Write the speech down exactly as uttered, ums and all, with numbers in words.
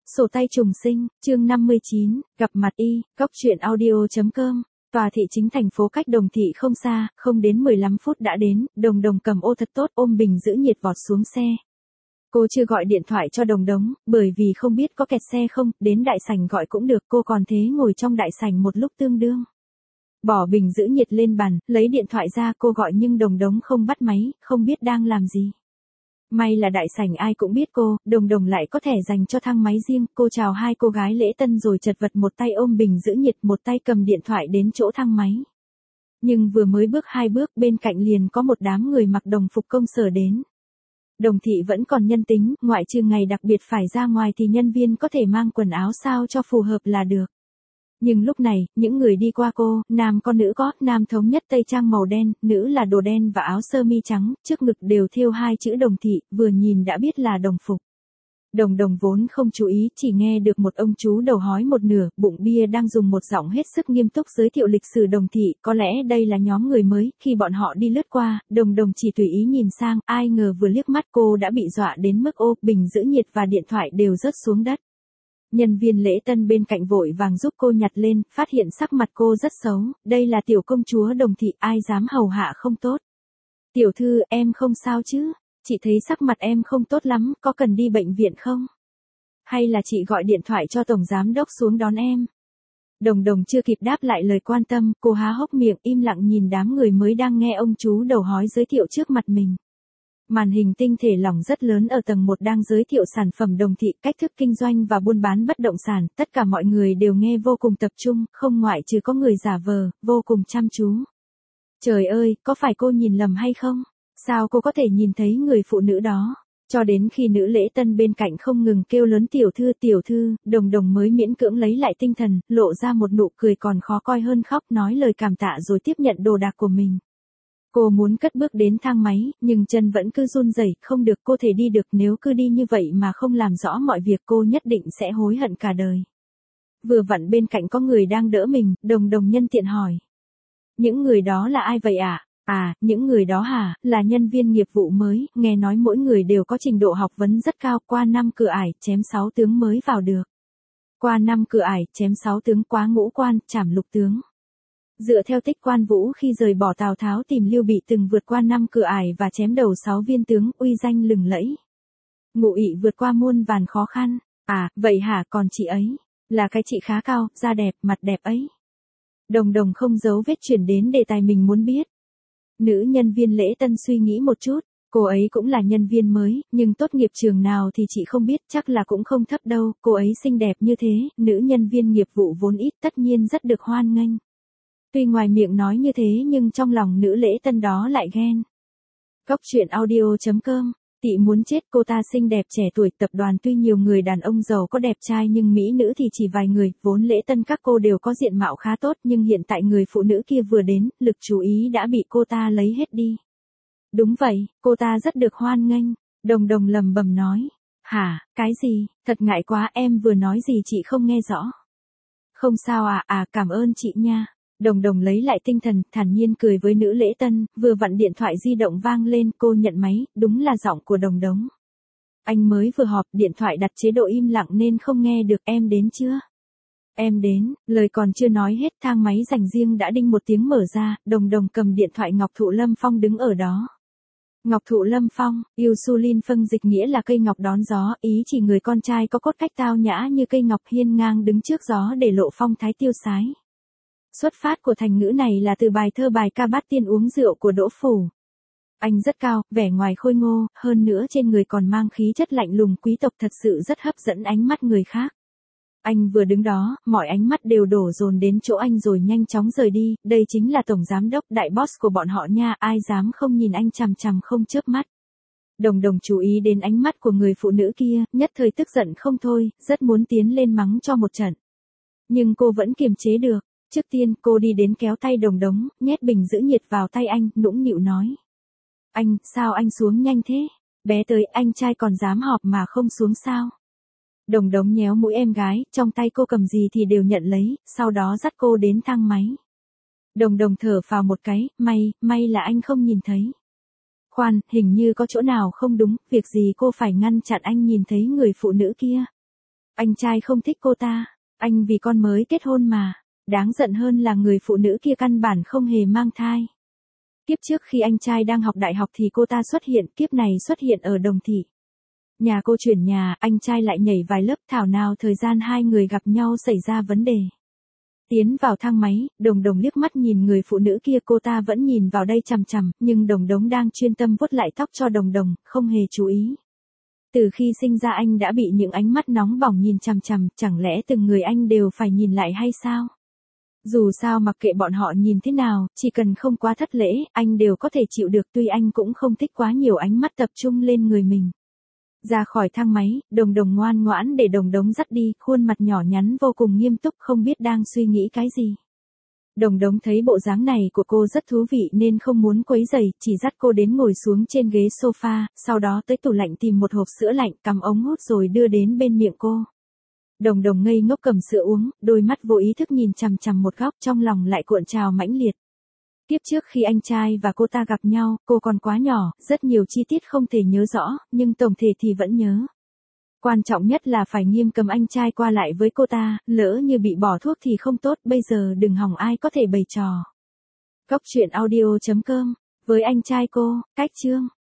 Sổ tay trùng sinh, chương năm mươi chín, gặp mặt y, góc truyện audio.com. Tòa thị chính thành phố cách Đồng Thị không xa, không đến mười lăm phút đã đến, Đồng Đồng cầm ô thật tốt ôm bình giữ nhiệt vọt xuống xe. Cô chưa gọi điện thoại cho Đồng Đống, bởi vì không biết có kẹt xe không, đến đại sảnh gọi cũng được, cô còn thế ngồi trong đại sảnh một lúc tương đương. Bỏ bình giữ nhiệt lên bàn, lấy điện thoại ra cô gọi nhưng Đồng Đống không bắt máy, không biết đang làm gì. May là đại sảnh ai cũng biết cô, Đồng Đồng lại có thể dành cho thang máy riêng, cô chào hai cô gái lễ tân rồi chật vật một tay ôm bình giữ nhiệt một tay cầm điện thoại đến chỗ thang máy. Nhưng vừa mới bước hai bước bên cạnh liền có một đám người mặc đồng phục công sở đến. Đồng Thị vẫn còn nhân tính, ngoại trừ ngày đặc biệt phải ra ngoài thì nhân viên có thể mang quần áo sao cho phù hợp là được. Nhưng lúc này, những người đi qua cô, nam có nữ có, nam thống nhất tây trang màu đen, nữ là đồ đen và áo sơ mi trắng, trước ngực đều thêu hai chữ Đồng Thị, vừa nhìn đã biết là đồng phục. Đồng Đồng vốn không chú ý, chỉ nghe được một ông chú đầu hói một nửa, bụng bia đang dùng một giọng hết sức nghiêm túc giới thiệu lịch sử Đồng Thị, có lẽ đây là nhóm người mới, khi bọn họ đi lướt qua, Đồng Đồng chỉ tùy ý nhìn sang, ai ngờ vừa liếc mắt cô đã bị dọa đến mức ô, bình giữ nhiệt và điện thoại đều rớt xuống đất. Nhân viên lễ tân bên cạnh vội vàng giúp cô nhặt lên, phát hiện sắc mặt cô rất xấu, đây là tiểu công chúa Đồng Thị, ai dám hầu hạ không tốt. Tiểu thư, em không sao chứ? Chị thấy sắc mặt em không tốt lắm, có cần đi bệnh viện không? Hay là chị gọi điện thoại cho tổng giám đốc xuống đón em? Đồng Đồng chưa kịp đáp lại lời quan tâm, cô há hốc miệng im lặng nhìn đám người mới đang nghe ông chú đầu hói giới thiệu trước mặt mình. Màn hình tinh thể lỏng rất lớn ở tầng một đang giới thiệu sản phẩm Đồng Thị, cách thức kinh doanh và buôn bán bất động sản, tất cả mọi người đều nghe vô cùng tập trung, không ngoại trừ có người giả vờ, vô cùng chăm chú. Trời ơi, có phải cô nhìn lầm hay không? Sao cô có thể nhìn thấy người phụ nữ đó? Cho đến khi nữ lễ tân bên cạnh không ngừng kêu lớn tiểu thư tiểu thư, Đồng Đồng mới miễn cưỡng lấy lại tinh thần, lộ ra một nụ cười còn khó coi hơn khóc, nói lời cảm tạ rồi tiếp nhận đồ đạc của mình. Cô muốn cất bước đến thang máy, nhưng chân vẫn cứ run rẩy, không được, cô thể đi được, nếu cứ đi như vậy mà không làm rõ mọi việc cô nhất định sẽ hối hận cả đời. Vừa vặn bên cạnh có người đang đỡ mình, Đồng Đồng nhân tiện hỏi. Những người đó là ai vậy ạ? À? à, những người đó hả, là nhân viên nghiệp vụ mới, nghe nói mỗi người đều có trình độ học vấn rất cao, qua năm cửa ải, chém sáu tướng mới vào được. Qua năm cửa ải, chém sáu tướng, quá ngũ quan, trảm lục tướng. Dựa theo tích Quan Vũ khi rời bỏ Tào Tháo tìm Lưu Bị từng vượt qua năm cửa ải và chém đầu sáu viên tướng, uy danh lừng lẫy. Ngụ Ỷ vượt qua muôn vàn khó khăn. À, vậy hả, còn chị ấy? Là cái chị khá cao, da đẹp, mặt đẹp ấy. Đồng Đồng không giấu vết chuyển đến đề tài mình muốn biết. Nữ nhân viên lễ tân suy nghĩ một chút, cô ấy cũng là nhân viên mới, nhưng tốt nghiệp trường nào thì chị không biết, chắc là cũng không thấp đâu, cô ấy xinh đẹp như thế, nữ nhân viên nghiệp vụ vốn ít tất nhiên rất được hoan nghênh. Tuy ngoài miệng nói như thế nhưng trong lòng nữ lễ tân đó lại ghen. Góc truyện audio.com, Tị muốn chết, cô ta xinh đẹp trẻ tuổi, tập đoàn tuy nhiều người đàn ông giàu có đẹp trai nhưng mỹ nữ thì chỉ vài người, vốn lễ tân các cô đều có diện mạo khá tốt nhưng hiện tại người phụ nữ kia vừa đến, lực chú ý đã bị cô ta lấy hết đi. Đúng vậy, cô ta rất được hoan nghênh, Đồng Đồng lầm bầm nói. Hả, cái gì, thật ngại quá, em vừa nói gì chị không nghe rõ. Không sao à, à cảm ơn chị nha. Đồng Đồng lấy lại tinh thần, thản nhiên cười với nữ lễ tân, vừa vặn điện thoại di động vang lên, cô nhận máy, đúng là giọng của Đồng Đống. Anh mới vừa họp, điện thoại đặt chế độ im lặng nên không nghe được, em đến chưa? Em đến, lời còn chưa nói hết, thang máy dành riêng đã đinh một tiếng mở ra, Đồng Đồng cầm điện thoại Ngọc Thụ Lâm Phong đứng ở đó. Ngọc Thụ Lâm Phong, Insulin phân dịch nghĩa là cây ngọc đón gió, ý chỉ người con trai có cốt cách tao nhã như cây ngọc hiên ngang đứng trước gió để lộ phong thái tiêu sái. Xuất phát của thành ngữ này là từ bài thơ bài ca Bát Tiên uống rượu của Đỗ Phủ. Anh rất cao, vẻ ngoài khôi ngô, hơn nữa trên người còn mang khí chất lạnh lùng quý tộc, thật sự rất hấp dẫn ánh mắt người khác. Anh vừa đứng đó, mọi ánh mắt đều đổ dồn đến chỗ anh rồi nhanh chóng rời đi, đây chính là tổng giám đốc, đại boss của bọn họ nha, ai dám không nhìn anh chằm chằm không chớp mắt. Đồng Đồng chú ý đến ánh mắt của người phụ nữ kia, nhất thời tức giận không thôi, rất muốn tiến lên mắng cho một trận. Nhưng cô vẫn kiềm chế được. Trước tiên, cô đi đến kéo tay Đồng Đống, nhét bình giữ nhiệt vào tay anh, nũng nịu nói. Anh, sao anh xuống nhanh thế? Bé tới, anh trai còn dám họp mà không xuống sao? Đồng Đống nhéo mũi em gái, trong tay cô cầm gì thì đều nhận lấy, sau đó dắt cô đến thang máy. Đồng Đồng thở phào một cái, may, may là anh không nhìn thấy. Khoan, hình như có chỗ nào không đúng, việc gì cô phải ngăn chặn anh nhìn thấy người phụ nữ kia? Anh trai không thích cô ta. Anh vì con mới kết hôn mà. Đáng giận hơn là người phụ nữ kia căn bản không hề mang thai. Kiếp trước khi anh trai đang học đại học thì cô ta xuất hiện, kiếp này xuất hiện ở Đồng Thị. Nhà cô chuyển nhà, anh trai lại nhảy vài lớp, thảo nào thời gian hai người gặp nhau xảy ra vấn đề. Tiến vào thang máy, Đồng Đồng liếc mắt nhìn người phụ nữ kia, cô ta vẫn nhìn vào đây chằm chằm, nhưng Đồng Đống đang chuyên tâm vuốt lại tóc cho Đồng Đồng, không hề chú ý. Từ khi sinh ra anh đã bị những ánh mắt nóng bỏng nhìn chằm chằm, chẳng lẽ từng người anh đều phải nhìn lại hay sao? Dù sao mặc kệ bọn họ nhìn thế nào, chỉ cần không quá thất lễ, anh đều có thể chịu được, tuy anh cũng không thích quá nhiều ánh mắt tập trung lên người mình. Ra khỏi thang máy, Đồng Đồng ngoan ngoãn để Đồng Đống dắt đi, khuôn mặt nhỏ nhắn vô cùng nghiêm túc, không biết đang suy nghĩ cái gì. Đồng Đống thấy bộ dáng này của cô rất thú vị nên không muốn quấy rầy, chỉ dắt cô đến ngồi xuống trên ghế sofa, sau đó tới tủ lạnh tìm một hộp sữa lạnh, cắm ống hút rồi đưa đến bên miệng cô. Đồng Đồng ngây ngốc cầm sữa uống, đôi mắt vô ý thức nhìn chằm chằm một góc, trong lòng lại cuộn trào mãnh liệt. Tiếp trước khi anh trai và cô ta gặp nhau, cô còn quá nhỏ, rất nhiều chi tiết không thể nhớ rõ, nhưng tổng thể thì vẫn nhớ. Quan trọng nhất là phải nghiêm cấm anh trai qua lại với cô ta, lỡ như bị bỏ thuốc thì không tốt, bây giờ đừng hòng ai có thể bày trò. Cốc truyện audio chấm com, với anh trai cô, cách chương.